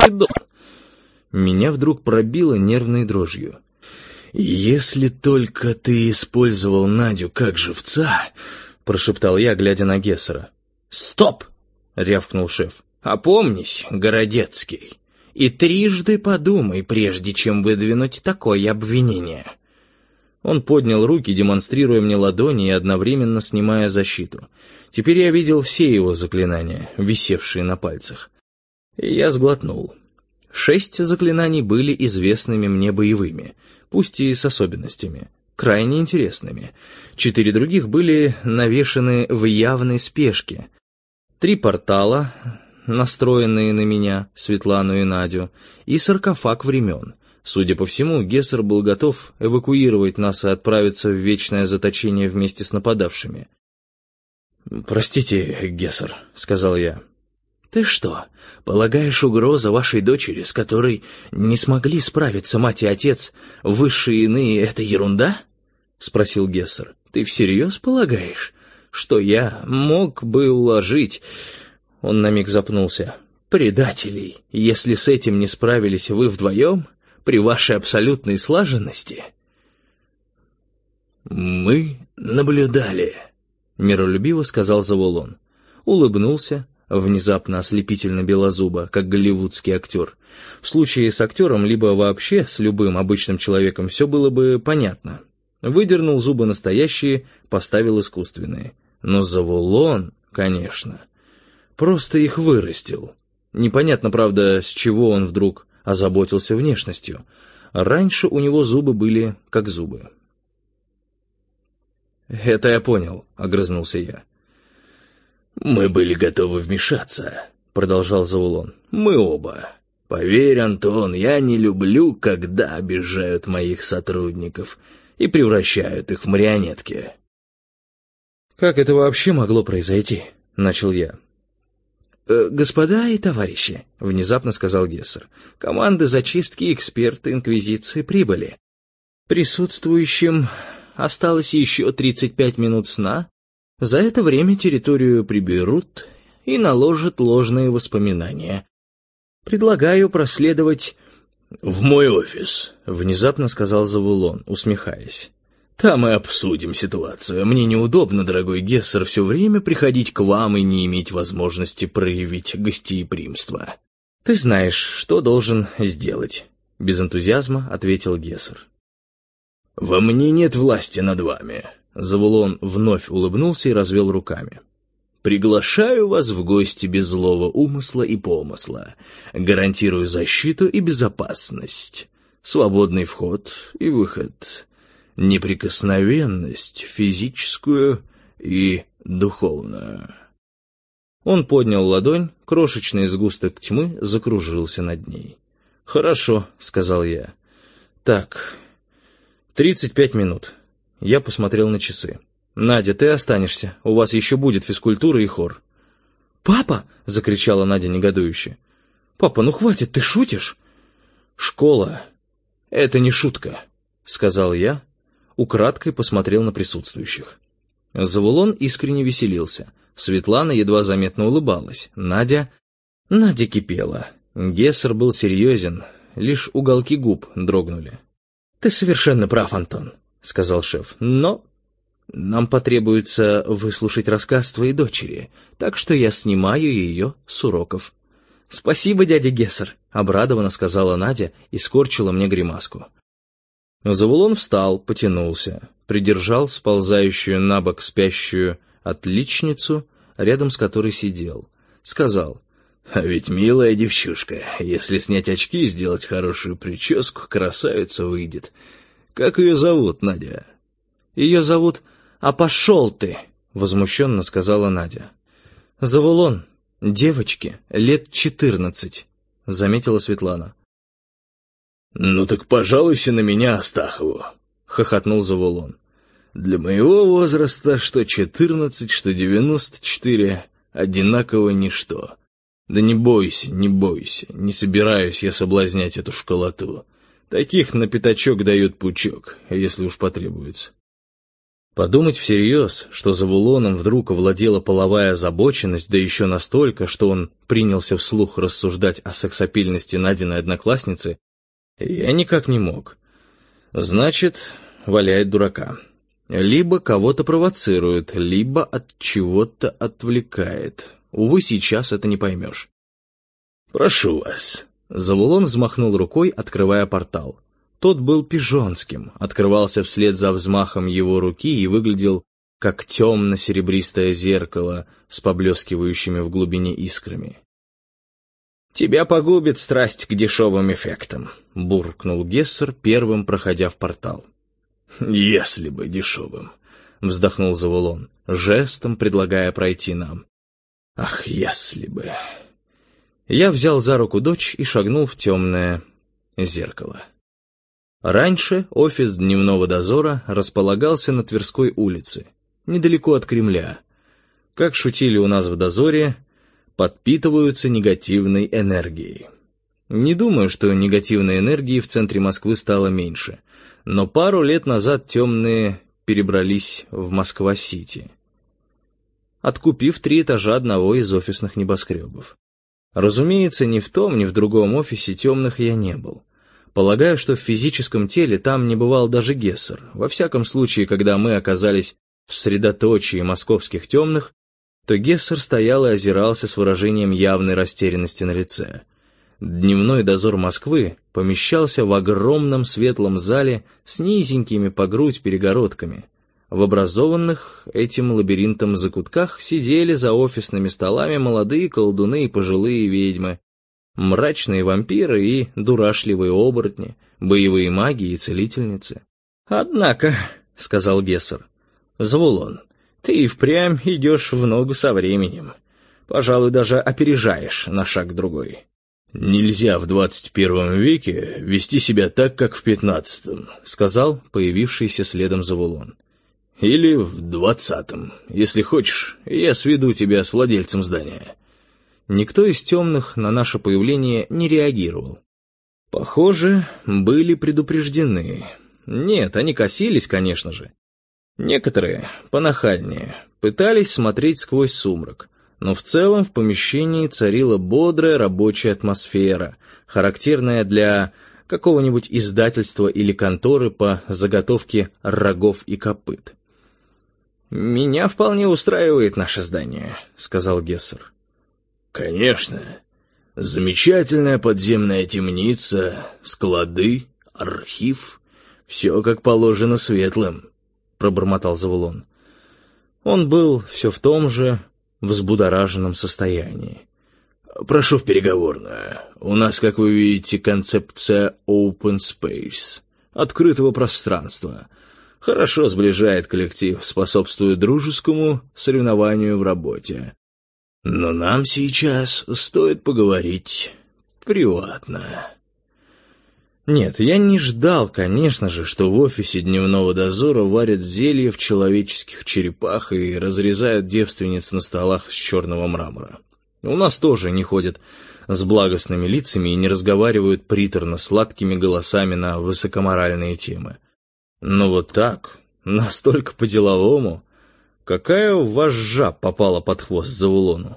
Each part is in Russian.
дом. Меня вдруг пробило нервной дрожью. «Если только ты использовал Надю как живца», — прошептал я, глядя на Гессера. «Стоп!» — рявкнул шеф. «Опомнись, Городецкий, и трижды подумай, прежде чем выдвинуть такое обвинение». Он поднял руки, демонстрируя мне ладони и одновременно снимая защиту. Теперь я видел все его заклинания, висевшие на пальцах. И я сглотнул. 6 заклинаний были известными мне боевыми, пусть и с особенностями, крайне интересными. 4 других были навешаны в явной спешке. 3 портала, настроенные на меня, Светлану и Надю, и саркофаг времен. Судя по всему, Гессер был готов эвакуировать нас и отправиться в вечное заточение вместе с нападавшими. «Простите, Гессер», — сказал я. «Ты что, полагаешь, угроза вашей дочери, с которой не смогли справиться мать и отец, высшие иные, — это ерунда?» — спросил Гессер. «Ты всерьез полагаешь, что я мог бы уложить...» Он на миг запнулся. «Предателей, если с этим не справились вы вдвоем, при вашей абсолютной слаженности?» «Мы наблюдали», — миролюбиво сказал Завулон. Улыбнулся, внезапно ослепительно белозубо, как голливудский актер. В случае с актером, либо вообще с любым обычным человеком, все было бы понятно. Выдернул зубы настоящие, поставил искусственные. Но Завулон, конечно, просто их вырастил. Непонятно, правда, с чего он вдруг озаботился внешностью. Раньше у него зубы были как зубы. «Это я понял», — огрызнулся я. «Мы были готовы вмешаться», — продолжал Завулон. «Мы оба. Поверь, Антон, я не люблю, когда обижают моих сотрудников и превращают их в марионетки». «Как это вообще могло произойти?» — начал я. «Господа и товарищи», — внезапно сказал Гессер, — «команды зачистки и эксперты Инквизиции прибыли. Присутствующим осталось еще 35 минут сна. За это время территорию приберут и наложат ложные воспоминания. Предлагаю проследовать...» «В мой офис», — внезапно сказал Завулон, усмехаясь. «Там и обсудим ситуацию. Мне неудобно, дорогой Гессер, все время приходить к вам и не иметь возможности проявить гостеприимство». «Ты знаешь, что должен сделать», — без энтузиазма ответил Гессер. «Во мне нет власти над вами». Завулон вновь улыбнулся и развел руками. «Приглашаю вас в гости без злого умысла и помысла. Гарантирую защиту и безопасность. Свободный вход и выход. Неприкосновенность физическую и духовную». Он поднял ладонь, крошечный сгусток тьмы закружился над ней. «Хорошо», — сказал я. «Так, 35 минут». Я посмотрел на часы. «Надя, ты останешься. У вас еще будет физкультура и хор». «Папа!» — закричала Надя негодующе. «Папа, ну хватит, ты шутишь?» «Школа — это не шутка», — сказал я, украдкой посмотрел на присутствующих. Завулон искренне веселился. Светлана едва заметно улыбалась. Надя кипела. Гессер был серьезен, лишь уголки губ дрогнули. «Ты совершенно прав, Антон», — сказал шеф, — «но нам потребуется выслушать рассказ твоей дочери, так что я снимаю ее с уроков». «Спасибо, дядя Гессер», — обрадованно сказала Надя и скорчила мне гримаску. Завулон встал, потянулся, придержал сползающую на бок спящую отличницу, рядом с которой сидел. Сказал: «А ведь милая девчушка, если снять очки и сделать хорошую прическу, красавица выйдет. Как ее зовут, Надя?» «Ее зовут... А пошел ты!» — возмущенно сказала Надя. «Завулон, девочке лет 14, — заметила Светлана. «Ну так пожалуйся на меня, Астахову», — хохотнул Завулон. «Для моего возраста что 14, что 94 одинаково ничто. Да не бойся, не собираюсь я соблазнять эту школоту. Таких на пятачок дают пучок, если уж потребуется». Подумать всерьез, что Завулоном вдруг овладела половая озабоченность, да еще настолько, что он принялся вслух рассуждать о сексапильности Надиной одноклассницы, я никак не мог. Значит, валяет дурака. Либо кого-то провоцирует, либо от чего-то отвлекает. Увы, сейчас это не поймешь. «Прошу вас». Завулон взмахнул рукой, открывая портал. Тот был пижонским, открывался вслед за взмахом его руки и выглядел как темно-серебристое зеркало с поблескивающими в глубине искрами. «Тебя погубит страсть к дешевым эффектам», — буркнул Гессер, первым проходя в портал. «Если бы дешевым», — вздохнул Завулон, жестом предлагая пройти нам. «Ах, если бы...» Я взял за руку дочь и шагнул в темное зеркало. Раньше офис дневного дозора располагался на Тверской улице, недалеко от Кремля. Как шутили у нас в дозоре, подпитываются негативной энергией. Не думаю, что негативной энергии в центре Москвы стало меньше, но пару лет назад темные перебрались в Москва-Сити, откупив 3 этажа одного из офисных небоскребов. Разумеется, ни в том, ни в другом офисе темных я не был. Полагаю, что в физическом теле там не бывал даже Гессер. Во всяком случае, когда мы оказались в средоточии московских темных, то Гессер стоял и озирался с выражением явной растерянности на лице. Дневной дозор Москвы помещался в огромном светлом зале с низенькими по грудь перегородками. В образованных этим лабиринтом закутках сидели за офисными столами молодые колдуны и пожилые ведьмы, мрачные вампиры и дурашливые оборотни, боевые маги и целительницы. «Однако», — сказал Гессер, — «Завулон, ты и впрямь идешь в ногу со временем. Пожалуй, даже опережаешь на шаг другой». «Нельзя в 21 веке вести себя так, как в 15-м», — сказал появившийся следом Завулон. «Или в 20-м. Если хочешь, я сведу тебя с владельцем здания». Никто из темных на наше появление не реагировал. Похоже, были предупреждены. Нет, они косились, конечно же. Некоторые, понахальнее, пытались смотреть сквозь сумрак, но в целом в помещении царила бодрая рабочая атмосфера, характерная для какого-нибудь издательства или конторы по заготовке рогов и копыт. «Меня вполне устраивает наше здание», — сказал Гессер. «Конечно. Замечательная подземная темница, склады, архив. Все как положено светлым», — пробормотал Завулон. Он был все в том же взбудораженном состоянии. «Прошу в переговорную. У нас, как вы видите, концепция open space, открытого пространства. Хорошо сближает коллектив, способствует дружескому соревнованию в работе. Но нам сейчас стоит поговорить приватно». Нет, я не ждал, конечно же, что в офисе дневного дозора варят зелье в человеческих черепах и разрезают девственниц на столах из черного мрамора. У нас тоже не ходят с благостными лицами и не разговаривают приторно-сладкими голосами на высокоморальные темы. Но вот так, настолько по-деловому, какая вожжа попала под хвост Завулону.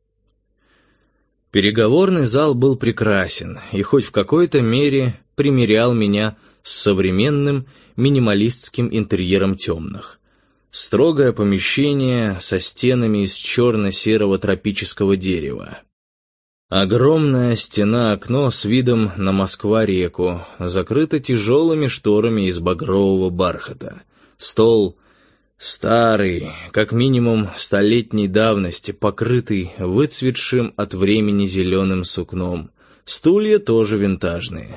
Переговорный зал был прекрасен и хоть в какой-то мере примирял меня с современным минималистским интерьером темных. Строгое помещение со стенами из черно-серого тропического дерева. Огромная стена-окно с видом на Москва-реку, закрыта тяжелыми шторами из багрового бархата. Стол старый, как минимум столетней давности, покрытый выцветшим от времени зеленым сукном. Стулья тоже винтажные.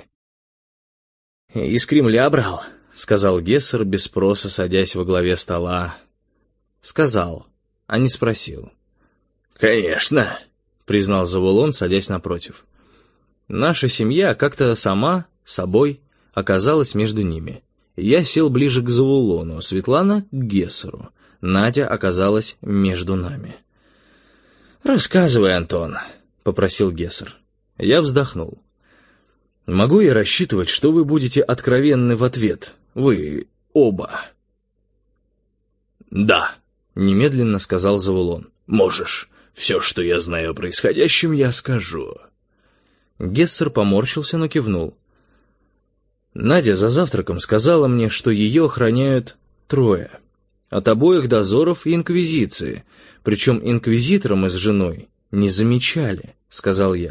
«Из Кремля брал», — сказал Гессер, без спроса садясь во главе стола. Сказал, а не спросил. «Конечно», — признал Завулон, садясь напротив. Наша семья как-то сама собой оказалась между ними. Я сел ближе к Завулону, Светлана — к Гессеру. Надя оказалась между нами. «Рассказывай, Антон», — попросил Гессер. Я вздохнул. «Могу я рассчитывать, что вы будете откровенны в ответ? Вы оба?» «Да», — немедленно сказал Завулон. «Можешь. Все, что я знаю о происходящем, я скажу». Гессер поморщился, но кивнул. «Надя за завтраком сказала мне, что ее охраняют 3. От обоих дозоров и инквизиции. Причем инквизитора мы с женой не замечали», — сказал я.